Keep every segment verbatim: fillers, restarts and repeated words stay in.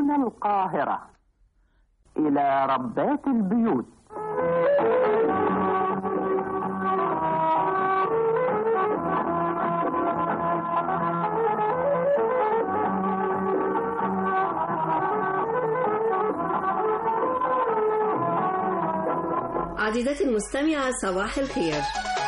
من القاهرة إلى ربات البيوت. عزيزتي المستمعة، صباح الخير.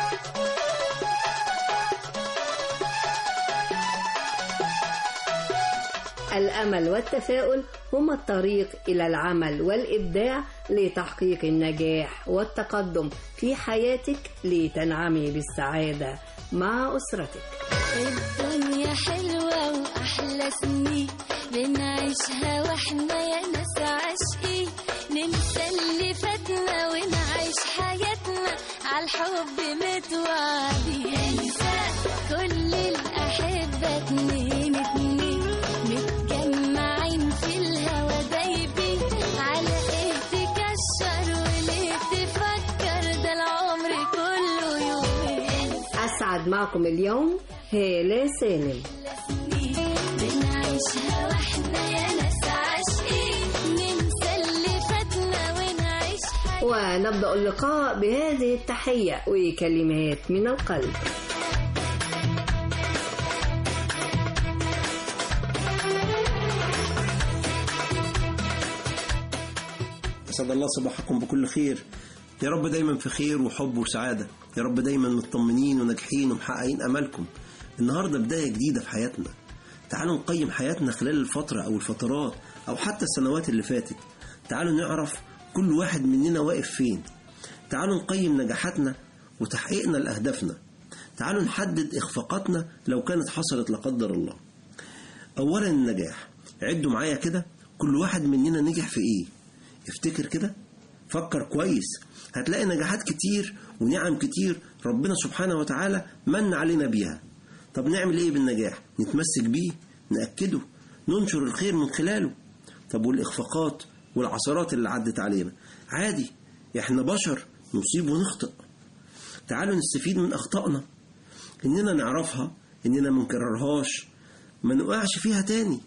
الأمل والتفاؤل هما الطريق إلى العمل والإبداع لتحقيق النجاح والتقدم في حياتك لتنعمي بالسعادة مع أسرتك. الدنيا حلوة وأحلى سنين بنعيشها وإحنا يا ناس عاشقين، ننسى اللي فاتنا ونعيش حياتنا عالحب متوعدين، ننسى كل الأحبة اتنين اتنين متجمعين في الهوا دايبين، على ايه تكشر وليه تفكر، ده العمر كله يومين. أسعد معكم اليوم هالة سالم. بنعيشها واحنا يا ناس عاشقين، ننسى اللي فاتنا ونعيش حياتنا. ونبدأ اللقاء بهذه التحية وكلمات من القلب. أسعد الله صباحكم بكل خير، يا رب دايما في خير وحب وسعادة، يا رب دايما مطمنين وناجحين ومحققين أملكم. النهاردة بداية جديدة في حياتنا، تعالوا نقيم حياتنا خلال الفترة أو الفترات أو حتى السنوات اللي فاتت. تعالوا نعرف كل واحد مننا واقف فين، تعالوا نقيم نجاحاتنا وتحقيقنا لأهدافنا، تعالوا نحدد إخفاقاتنا لو كانت حصلت لا قدر الله. أولا النجاح، عدوا معايا كده كل واحد مننا نجح في إيه. افتكر كده، فكر كويس، هتلاقي نجاحات كتير ونعم كتير ربنا سبحانه وتعالى من علينا بيها. طب نعمل ايه بالنجاح؟ نتمسك بيه، نأكده، ننشر الخير من خلاله. طب والإخفاقات والعثرات اللي عدت علينا؟ عادي، احنا بشر نصيب ونخطئ. تعالوا نستفيد من أخطائنا، إننا نعرفها، إننا منكررهاش، ما نقعش فيها تاني.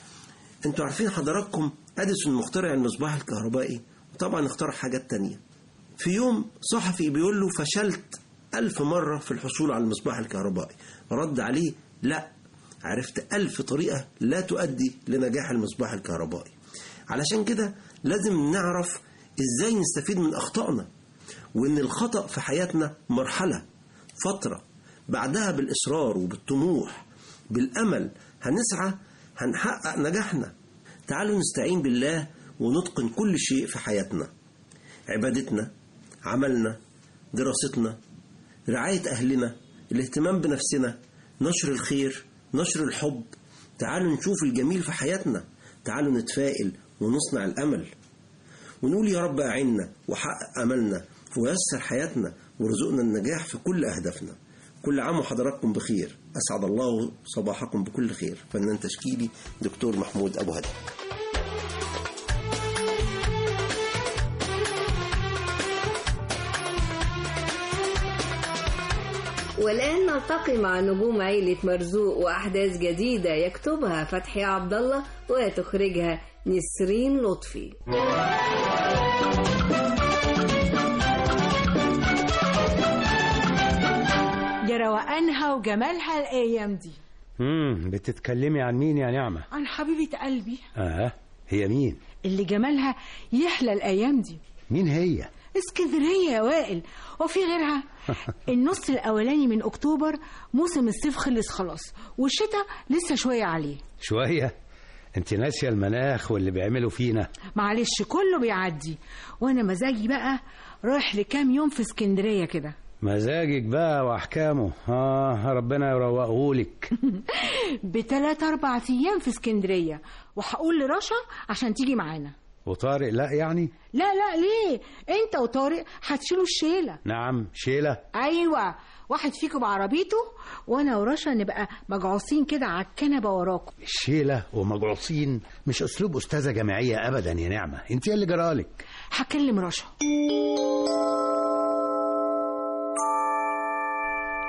انتوا عارفين حضراتكم أديسون مخترع المصباح الكهربائي، وطبعا اخترع حاجات تانية. في يوم صحفي بيقول له فشلت ألف مرة في الحصول على المصباح الكهربائي، رد عليه لا، عرفت ألف طريقة لا تؤدي لنجاح المصباح الكهربائي. علشان كده لازم نعرف ازاي نستفيد من أخطائنا، وإن الخطأ في حياتنا مرحلة، فترة، بعدها بالإصرار وبالطموح بالأمل هنسعى، هنحقق نجاحنا. تعالوا نستعين بالله ونتقن كل شيء في حياتنا، عبادتنا، عملنا، دراستنا، رعاية أهلنا، الاهتمام بنفسنا، نشر الخير، نشر الحب. تعالوا نشوف الجميل في حياتنا، تعالوا نتفائل ونصنع الأمل ونقول يا رب أعنا وحقق أملنا ويسر حياتنا ورزقنا النجاح في كل أهدافنا. كل عام وحضراتكم بخير، أسعد الله صباحكم بكل خير. فنان تشكيلي دكتور محمود أبو هدى. والآن نلتقي مع نجوم عيلة مرزوق وأحداث جديدة يكتبها فتحي عبد الله وتخرجها نسرين لطفي. يا روقانها وجمالها الأيام دي. امم بتتكلمي عن مين يا نعمة؟ عن حبيبة قلبي. اه هي مين؟ اللي جمالها يحلى الأيام دي. مين هي؟ اسكندرية يا وائل، وفي غيرها؟ النص الأولاني من أكتوبر موسم الصيف خلص خلاص، والشتاء لسه شوية عليه. شوية؟ انت ناسية المناخ واللي بيعملوا فينا. معلش كله بيعدي، وانا مزاجي بقى رايح لكام يوم في اسكندرية كده. مزاجك بقى واحكامه، اه ربنا يروقهولك. بثلاث اربع ايام في اسكندرية، وهقول لرشا عشان تيجي معانا. وطارق لا يعني؟ لا لا ليه، انت وطارق هتشيلوا الشيلة. نعم شيلة. ايوه، واحد فيكم بعربيته وانا ورشا نبقى مجعوصين كده على الكنبه وراكم. الشيله ومجعوصين مش اسلوب استاذه جامعيه ابدا يا نعمه، انت اللي جرالك. هكلم رشا.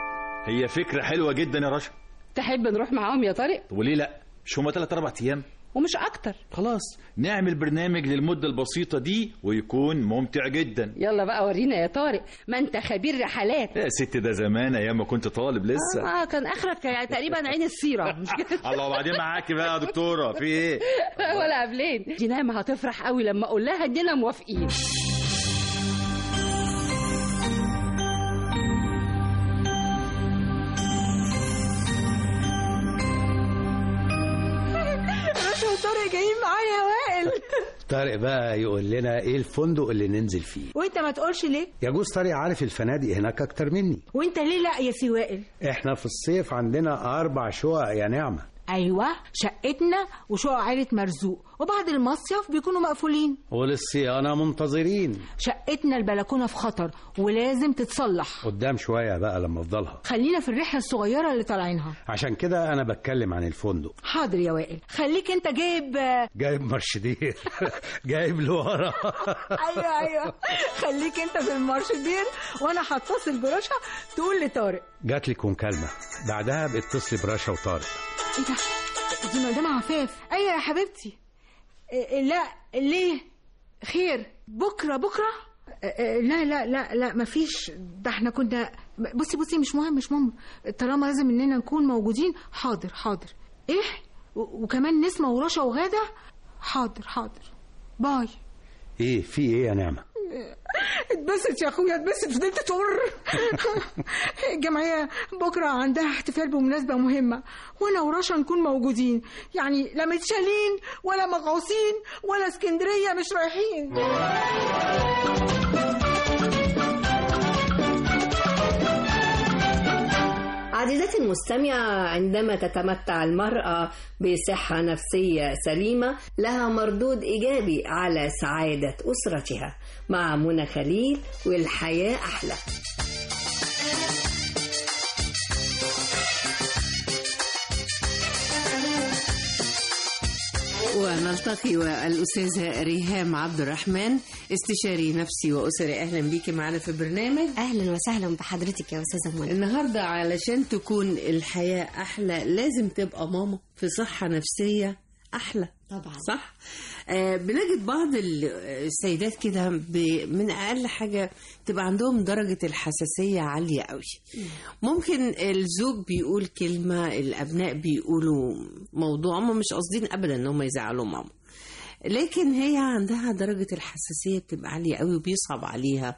هي فكره حلوه جدا يا رشا. تحب نروح معاهم يا طارق؟ وليه لا، مش هما ثلاث اربع ايام؟ ومش اكتر. خلاص نعمل برنامج للمدة البسيطة دي ويكون ممتع جدا. يلا بقى ورينا يا طارق، ما انت خبير رحلات. يا ست ده زمان ايام ما كنت طالب لسه. اه كان اخرك يعني تقريبا عين السيرة مش كده؟ الله وبعدين معاكي بقى يا دكتورة في ايه؟ ولا قبلين. دي نايمة هتفرح قوي لما اقول لها اننا موافقين. طارق جايين معايا يا وائل. طارق بقى يقول لنا ايه الفندق اللي ننزل فيه. وانت ما تقولش ليه؟ يجوز طارق عارف الفنادق هناك اكتر مني. وانت ليه لا يا سي وائل؟ احنا في الصيف عندنا اربع شقق يا نعمة. ايوه شقتنا وشقق عائلة مرزوق، وبعد المصيف بيكونوا مقفولين وللصيانة منتظرين. شقتنا البلكونة في خطر ولازم تتصلح. قدام شوية بقى لما افضلها. خلينا في الرحلة الصغيرة اللي طالعينها. عشان كده انا بتكلم عن الفندق. حاضر يا وائل، خليك انت جايب جايب مرشدير جايب لورا. ايوه ايوه خليك انت في المرشدير وانا هتصل برشا تقول لطارق. جات لك مكالمة بعدها بتصل برشا وطارق. ايه ده؟ دي مدام عفاف. ايوه يا حبيبتي. إيه لا ليه؟ خير بكره بكره؟ إيه لا لا لا لا مفيش، ده احنا كنا بصي بصي مش مهم مش مهم طالما لازم اننا نكون موجودين. حاضر حاضر. ايه وكمان نسمة ورشا وغادة. حاضر حاضر باي. ايه في ايه يا نعمة؟ اتبسط يا اخويا اتبسط. فضلت تقر. الجمعيه بكره عندها احتفال بمناسبه مهمه وانا ورشا نكون موجودين، يعني لا متشالين ولا مغعوصين ولا اسكندريه مش رايحين. عزيزتي المستمعة، عندما تتمتع المرأة بصحة نفسية سليمة لها مردود إيجابي على سعادة أسرتها. مع منى خليل والحياة أحلى. ونلتقي والأستاذة ريهام عبد الرحمن استشاري نفسي وأسري. أهلا بيكي معنا في برنامج. أهلا وسهلا بحضرتك يا أستاذة منى. النهاردة علشان تكون الحياة أحلى لازم تبقى ماما في صحة نفسية أحلى طبعا. صح؟ آه بنجد بعض السيدات كده من أقل حاجة تبقى عندهم درجة الحساسية عالية قوي. ممكن الزوج بيقول كلمة، الأبناء بيقولوا موضوع، هم مش قاصدين أبدا إن هم يزعلوا ماما، لكن هي عندها درجة الحساسية بتبقى عالية قوي وبيصعب عليها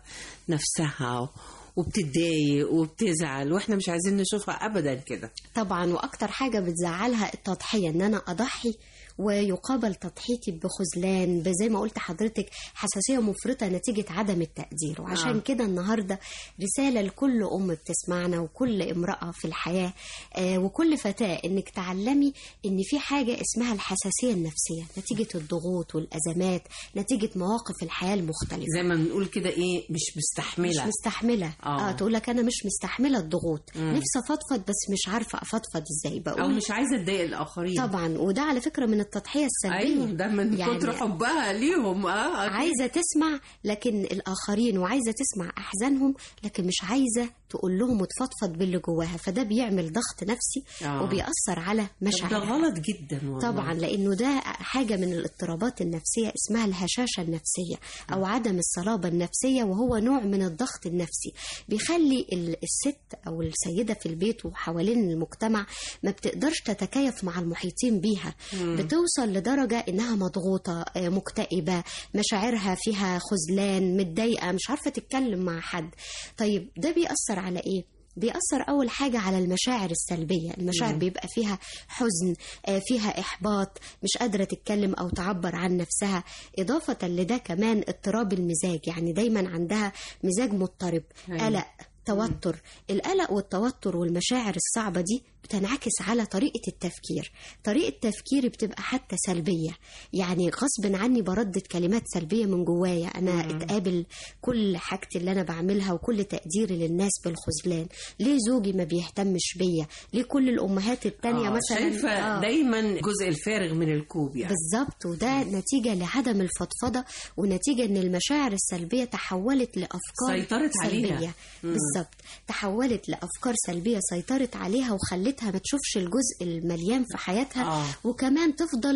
نفسها وبتتضايق وبتزعل، واحنا مش عايزين نشوفها ابدا كده. طبعا، واكتر حاجه بتزعلها التضحيه، ان انا اضحي ويقابل تضحيتي بخذلان، زي ما قلت حضرتك حساسيه مفرطه نتيجه عدم التقدير. وعشان آه. كده النهارده رساله لكل ام بتسمعنا وكل امراه في الحياه آه وكل فتاه، انك تعلمي ان في حاجه اسمها الحساسيه النفسيه نتيجه الضغوط والازمات، نتيجه مواقف الحياه المختلفه. زي ما بنقول كده ايه، مش مستحمله مش مستحمله اه, آه تقول لك انا مش مستحمله الضغوط، نفسي افضفض بس مش عارفه افضفض ازاي، بقول او مش عايزه اضايق الاخرين. طبعا، وده على فكره من التضحيه السلبيه. ايوه، ده من يعني كتر حبها ليهم. اه عايزه تسمع لكن الاخرين، وعايزه تسمع احزانهم لكن مش عايزه تقول لهم وتفضفض باللي جواها، فده بيعمل ضغط نفسي آه. وبيأثر على مشاعرها. ده غلط جدا والله. طبعا، لانه ده حاجه من الاضطرابات النفسيه اسمها الهشاشه النفسيه او عدم الصلابه النفسيه، وهو نوع من الضغط النفسي بيخلي الست او السيده في البيت وحوالين المجتمع ما بتقدرش تتكيف مع المحيطين بيها. مم. بتوصل لدرجه انها مضغوطه، مكتئبه، مشاعرها فيها خذلان، متضايقه، مش عارفه تتكلم مع حد. طيب ده بيأثر على ايه؟ بيأثر أول حاجة على المشاعر السلبية. المشاعر مم. بيبقى فيها حزن، فيها إحباط، مش قادرة تتكلم أو تعبر عن نفسها. إضافة لده كمان اضطراب المزاج، يعني دايما عندها مزاج مضطرب، قلق، توتر. القلق والتوتر والمشاعر الصعبة دي بتنعكس على طريقة التفكير. طريقة تفكيري بتبقى حتى سلبية، يعني غصب عني بردد كلمات سلبية من جوايا. أنا مم. اتقابل كل حاجتي اللي أنا بعملها وكل تقديري للناس بالخذلان. ليه زوجي ما بيهتمش بيا؟ ليه كل الأمهات التانية آه مثلا شايفة آه دايما جزء الفارغ من الكوب يعني. بالظبط، وده مم. نتيجة لعدم الفضفضة، ونتيجة أن المشاعر السلبية تحولت لأفكار سيطرت سلبية. عليها. بالظبط، تحولت لأفكار سلبية سيطرت عليها وخلتها ما تشوفش الجزء المليان في حياتها. آه. وكمان تفضل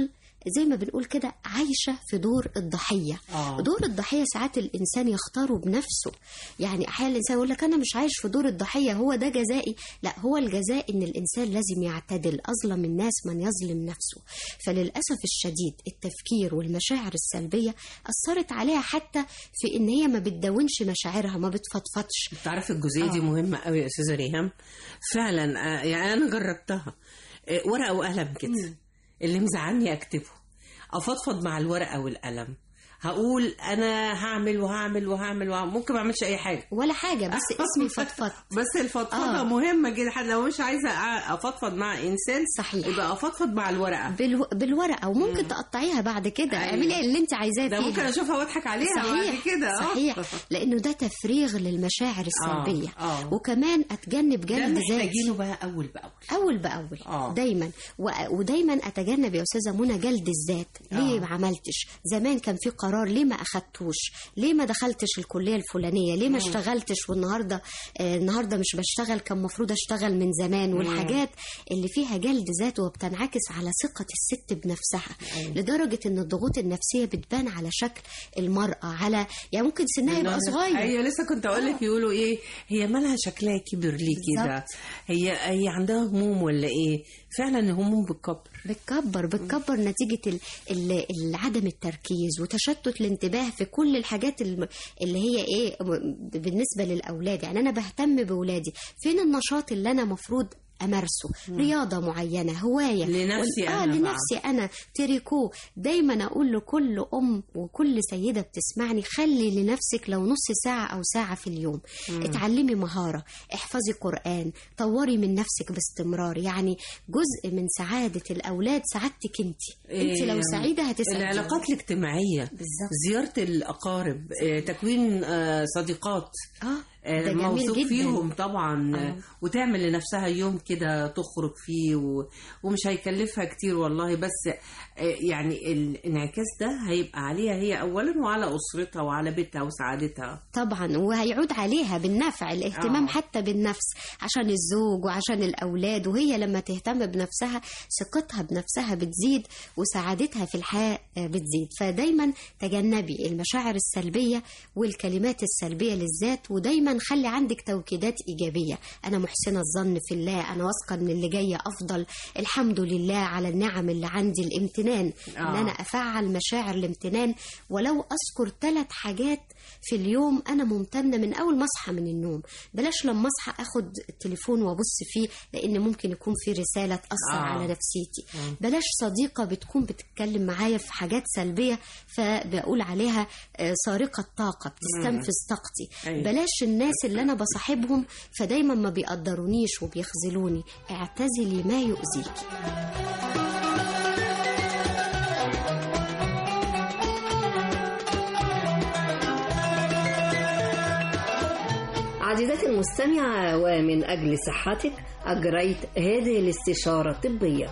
زي ما بنقول كده عايشة في دور الضحية. آه. دور الضحية ساعات الإنسان يختاره بنفسه. يعني أحيانا الإنسان يقول لك أنا مش عايش في دور الضحية، هو ده جزائي. لا، هو الجزاء إن الإنسان لازم يعتدل. أظلم الناس من يظلم نفسه. فللأسف الشديد التفكير والمشاعر السلبية أثرت عليها حتى في إن هي ما بتدونش مشاعرها، ما بتفضفضش. تعرف الجزئية دي آه. مهمة قوي يا أستاذة ريهام فعلا. آه، يعني أنا جربتها. آه، ورقة وقلم كده، اللي مزعلني أكتبه، أفضفض مع الورقة والقلم، هقول انا هعمل وهعمل وهعمل, وهعمل. ممكن ما اعملش اي حاجه ولا حاجه، بس اسمي فضفض. بس الفضفضه آه. مهمه جدا. حتى لو مش عايزه افضفض مع انسان صحيح يبقى افضفض مع الورقه. بالو... بالورقه وممكن مم. تقطعيها بعد كده. أيوة. اعملي اللي انت عايزاه فيها. ده ممكن اشوفها واضحك عليها صحيح. بعد كده. صحيح. لانه ده تفريغ للمشاعر السلبيه. آه. آه. وكمان اتجنب جلد ذاتي. ده محتاجينه بقى اول باول اول باول آه. دايما و... ودايما اتجنب يا استاذه منى جلد الذات. ليه آه. ما عملتش زمان؟ كان في قرار، ليه ما اخدت ليه ما دخلتش الكليه الفلانيه؟ ليه ما اشتغلتش؟ والنهارده آه النهارده مش بشتغل، كان المفروض اشتغل من زمان. والحاجات اللي فيها جلد ذات وبتنعكس على ثقه الست بنفسها. مم. لدرجه ان الضغوط النفسيه بتبان على شكل المراه، على يعني ممكن سنها يبقى صغير. ايوه لسه كنت اقول لك يقولوا ايه، هي مالها شكلها كبر ليه كده؟ هي هي عندها هموم ولا ايه؟ فعلا الهموم بتكبر بتكبر بتكبر نتيجه ال ال ال عدم التركيز وتشتت الانتباه في كل الحاجات اللي هي ايه بالنسبه للاولاد. يعني انا بهتم باولادي، فين النشاط اللي انا مفروض امارسه؟ مم. رياضه معينه، هوايه لنفسي وال... انا آه لنفسي انا تريكو. دايما اقول لكل ام وكل سيده بتسمعني، خلي لنفسك لو نص ساعه او ساعه في اليوم. مم. اتعلمي مهاره، احفظي قران، طوري من نفسك باستمرار. يعني جزء من سعاده الاولاد سعادتك انت. إيه انت لو سعيده هتسعدي. العلاقات الاجتماعيه بالظبط، زياره الاقارب، آه، تكوين آه، صديقات اه ده موثوق فيهم طبعا. آه. وتعمل لنفسها يوم كده تخرج فيه و... ومش هيكلفها كتير والله. بس آه يعني الانعكاس ده هيبقى عليها هي اولا وعلى اسرتها وعلى بيتها وسعادتها طبعا، وهيعود عليها بالنفع. الاهتمام آه. حتى بالنفس عشان الزوج وعشان الاولاد. وهي لما تهتم بنفسها ثقتها بنفسها بتزيد وسعادتها في الحياه بتزيد. فدايما تجنبي المشاعر السلبيه والكلمات السلبيه للذات، ودايما خلي عندك توكيدات إيجابية. أنا محسنة الظن في الله، أنا واثقة إن اللي جاي أفضل، الحمد لله على النعم اللي عندي. الامتنان آه. إن أنا أفعل مشاعر الامتنان، ولو أذكر ثلاث حاجات في اليوم أنا ممتنة من أول ما أصحى من النوم. بلاش لما أصحى أخد التليفون وأبص فيه، لأن ممكن يكون في رسالة تأثر آه. على نفسيتي. آه. بلاش صديقة بتكون بتتكلم معايا في حاجات سلبية فبقول عليها سارقة طاقة، بتستنفذ طاقتي. أيوة. بلاش الناس اللي أنا بصاحبهم فدايما ما بيقدرونيش وبيخذلوني. اعتزلي ما يؤذيكي. عزيزتي المستمعة، ومن أجل صحتك أجريت هذه الاستشارة الطبية.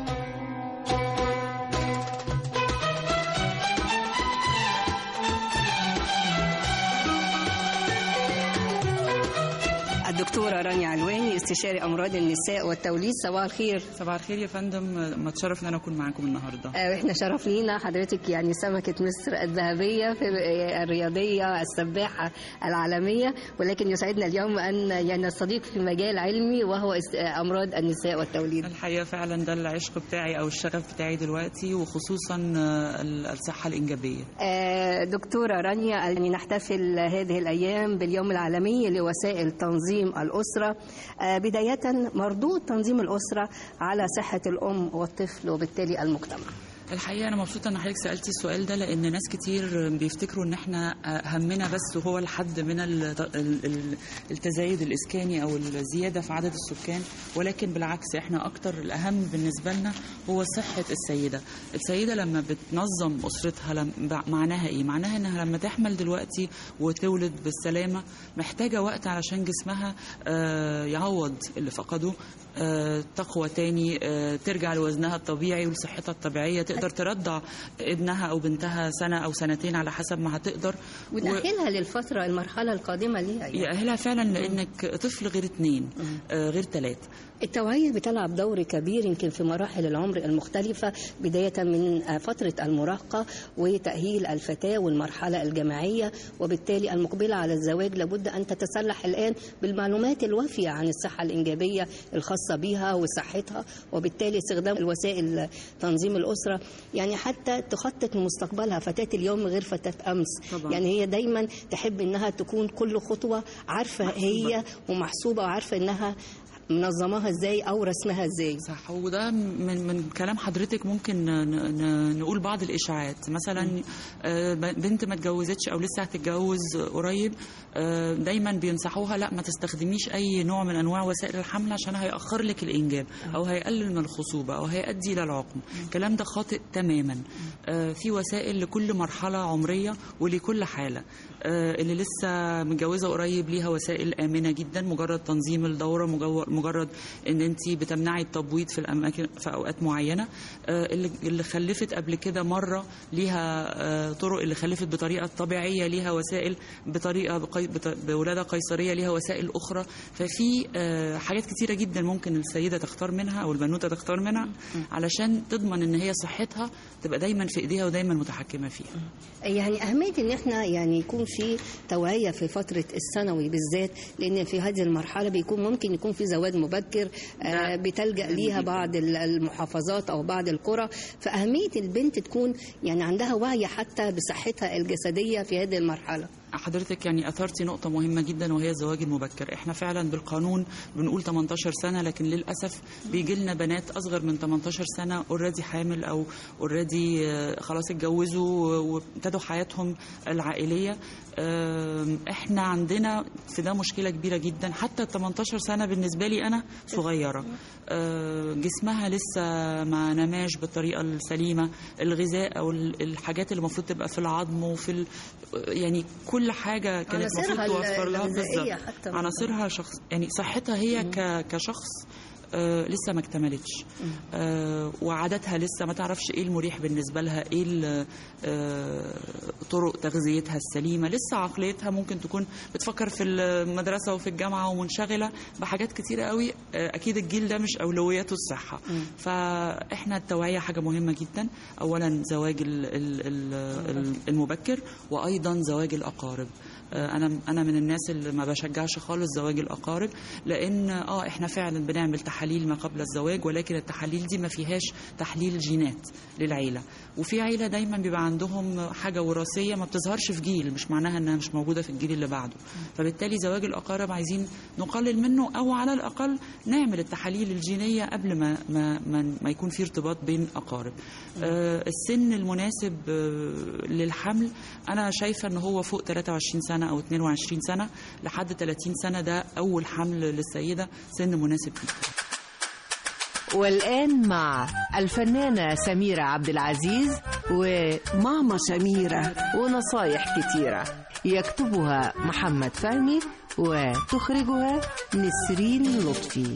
الدكتورة رانيا علواني، استشاري أمراض النساء والتوليد. صباح الخير. صباح الخير يا فندم، ما تشرف ان انا اكون معاكم النهارده. آه احنا شرف لينا حضرتك، يعني سمكة مصر الذهبية في الرياضية السباحة العالمية، ولكن يسعدنا اليوم أن يعني نستضيف في مجال علمي وهو أمراض النساء والتوليد. الحقيقة فعلا ده العشق بتاعي أو الشغف بتاعي دلوقتي، وخصوصا الصحة الإنجابية. آه دكتورة رانيا، يعني نحتفل هذه الأيام باليوم العالمي لوسائل تنظيم الأسرة. بداية، مردود تنظيم الأسرة على صحة الأم والطفل وبالتالي المجتمع. الحقيقة أنا مبسوطة إن حضرتك سألتي السؤال ده، لأن ناس كتير بيفتكروا إن إحنا همنا بس هو الحد من التزايد الإسكاني أو الزيادة في عدد السكان، ولكن بالعكس إحنا أكتر الأهم بالنسبة لنا هو صحة السيدة. السيدة لما بتنظم أسرتها معناها إيه؟ معناها إنها لما تحمل دلوقتي وتولد بالسلامة محتاجة وقت علشان جسمها يعوض اللي فقده، تقوى تاني، ترجع لوزنها الطبيعي ولصحتها الطبيعية، تقدر تقدر ترضع ابنها أو بنتها سنة أو سنتين على حسب ما هتقدر، وتأهلها للفترة المرحلة القادمة ليها يعني. يأهلها فعلا لأنك طفل غير اتنين آه غير تلاتة. التوعية بتلعب دور كبير يمكن في مراحل العمر المختلفة، بداية من فترة المراهقة وتأهيل الفتاة والمرحلة الجامعية، وبالتالي المقبلة على الزواج لابد أن تتسلح الآن بالمعلومات الوافية عن الصحة الإنجابية الخاصة بها وصحتها، وبالتالي استخدام الوسائل تنظيم الأسرة يعني حتى تخطط لمستقبلها. فتاة اليوم غير فتاة أمس طبعا. يعني هي دايما تحب أنها تكون كل خطوة عارفة محسوبة. هي ومحسوبة وعارفة أنها منظماها ازاي او رسمها ازاي. صح. وده من من كلام حضرتك ممكن نقول بعض الاشاعات، مثلا بنت ما اتجوزتش او لسه هتتجوز قريب دايما بينصحوها لا ما تستخدميش اي نوع من انواع وسائل الحمل عشان هيأخر لك الانجاب او هيقلل من الخصوبه او هيؤدي الى العقم. الكلام ده خاطئ تماما. في وسائل لكل مرحله عمريه ولكل حاله. اللي لسه متجوزه قريب ليها وسائل امنه جدا، مجرد تنظيم الدوره، مجرد ان انت بتمنعي التبويض في الاماكن في اوقات معينه. اللي اللي خلفت قبل كده مره ليها طرق، اللي خلفت بطريقه طبيعيه ليها وسائل، بطريقه بولاده قيصريه ليها وسائل اخرى. ففي حاجات كتيره جدا ممكن السيده تختار منها او البنوته تختار منها علشان تضمن ان هي صحتها تبقى دايما في ايديها ودايما متحكمه فيها. يعني اهميه ان احنا يعني يكون في توعيه في فتره الثانوي بالذات، لان في هذه المرحله بيكون ممكن يكون في زواج مبكر آه بتلجأ ليها بعض المحافظات او بعض القرى. فاهميه البنت تكون يعني عندها وعي حتى بصحتها الجسديه في هذه المرحله. حضرتك يعني أثرتي نقطة مهمة جدا وهي الزواج المبكر. احنا فعلا بالقانون بنقول تمنتاشر سنة، لكن للأسف بيجي لنا بنات أصغر من تمنتاشر سنة اوريدي حامل أو اوريدي خلاص اتجوزوا وابتدوا حياتهم العائلية. احنا عندنا في ده مشكلة كبيرة جدا. حتى تمنتاشر سنة بالنسبة لي أنا صغيرة، جسمها لسه ما نماش بالطريقة السليمة، الغذاء أو الحاجات اللي المفروض تبقى في العظم وفي يعني كل كل حاجه كانت المفروض توفر لها بالظبط عناصرها شخص يعني صحتها هي كشخص آه لسه ما اكتملتش. آه وعاداتها لسه ما تعرفش ايه المريح بالنسبه لها، ايه آه طرق تغذيتها السليمه، لسه عقليتها ممكن تكون بتفكر في المدرسه وفي الجامعه ومنشغله بحاجات كتيره قوي. آه اكيد الجيل ده مش اولوياته الصحه. م. فاحنا التوعيه حاجه مهمه جدا. اولا زواج المبكر، وايضا زواج الاقارب. انا انا من الناس اللي ما بشجعش خالص زواج الاقارب، لان اه احنا فعلا بنعمل تحاليل ما قبل الزواج، ولكن التحاليل دي ما فيهاش تحليل جينات للعيله. وفي عيله دايما بيبقى عندهم حاجه وراثيه ما بتظهرش في جيل، مش معناها انها مش موجوده في الجيل اللي بعده. فبالتالي زواج الاقارب عايزين نقلل منه، او على الاقل نعمل التحاليل الجينيه قبل ما ما ما, ما يكون في ارتباط بين اقارب. آه السن المناسب آه للحمل انا شايفه ان هو فوق ثلاثة وعشرين سنة أو اثنين وعشرين سنة لحد ثلاثين سنة. ده أول حمل للسيدة سن مناسب جدا. والآن مع الفنانة سميرة عبد العزيز وماما سميرة ونصايح كتيرة، يكتبها محمد فهمي وتخرجها نسرين لطفي.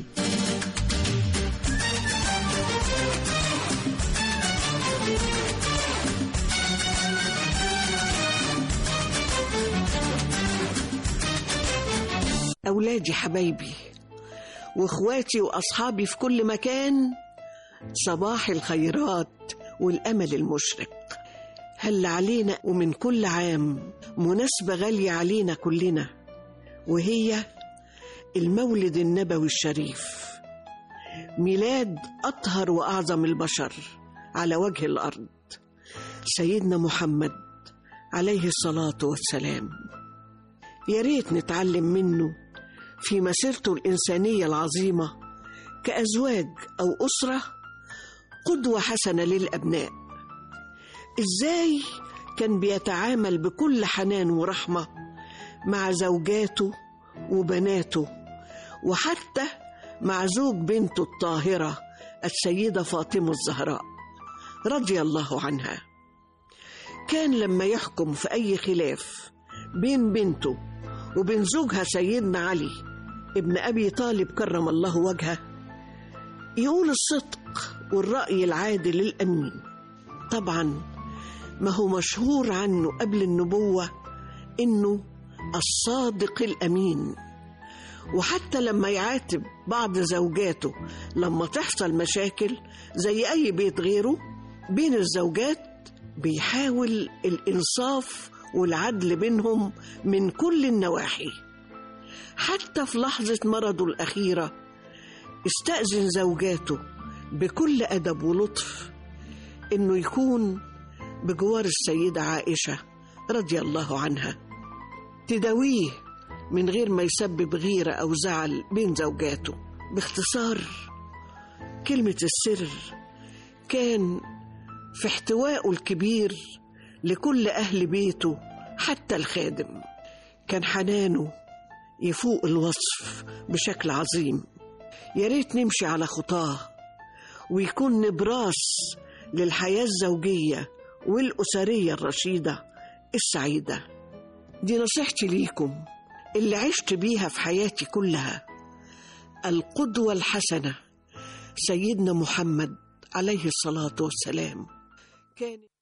أولادي حبايبي وإخواتي وأصحابي في كل مكان، صباح الخيرات والأمل المشرق. هل علينا ومن كل عام مناسبة غالية علينا كلنا، وهي المولد النبوي الشريف، ميلاد أطهر وأعظم البشر على وجه الأرض، سيدنا محمد عليه الصلاة والسلام. يا ريت نتعلم منه في مسيرته الإنسانية العظيمة كأزواج أو أسرة، قدوة حسنة للأبناء. إزاي كان بيتعامل بكل حنان ورحمة مع زوجاته وبناته، وحتى مع زوج بنته الطاهرة السيدة فاطمة الزهراء رضي الله عنها. كان لما يحكم في أي خلاف بين بنته وبين زوجها سيدنا علي ابن أبي طالب كرم الله وجهه، يقول الصدق والرأي العادل الأمين، طبعا ما هو مشهور عنه قبل النبوة إنه الصادق الأمين، وحتى لما يعاتب بعض زوجاته لما تحصل مشاكل زي أي بيت غيره بين الزوجات بيحاول الإنصاف والعدل بينهم من كل النواحي. حتى في لحظة مرضه الأخيرة استأذن زوجاته بكل أدب ولطف إنه يكون بجوار السيدة عائشة رضي الله عنها تداويه من غير ما يسبب غيرة أو زعل بين زوجاته. باختصار كلمة السر كان في احتوائه الكبير لكل أهل بيته حتى الخادم. كان حنانه يفوق الوصف بشكل عظيم. يا ريت نمشي على خطاه ويكون نبراس للحياة الزوجية والأسرية الرشيدة السعيدة. دي نصيحتي ليكم اللي عشت بيها في حياتي كلها. القدوة الحسنة سيدنا محمد عليه الصلاة والسلام كان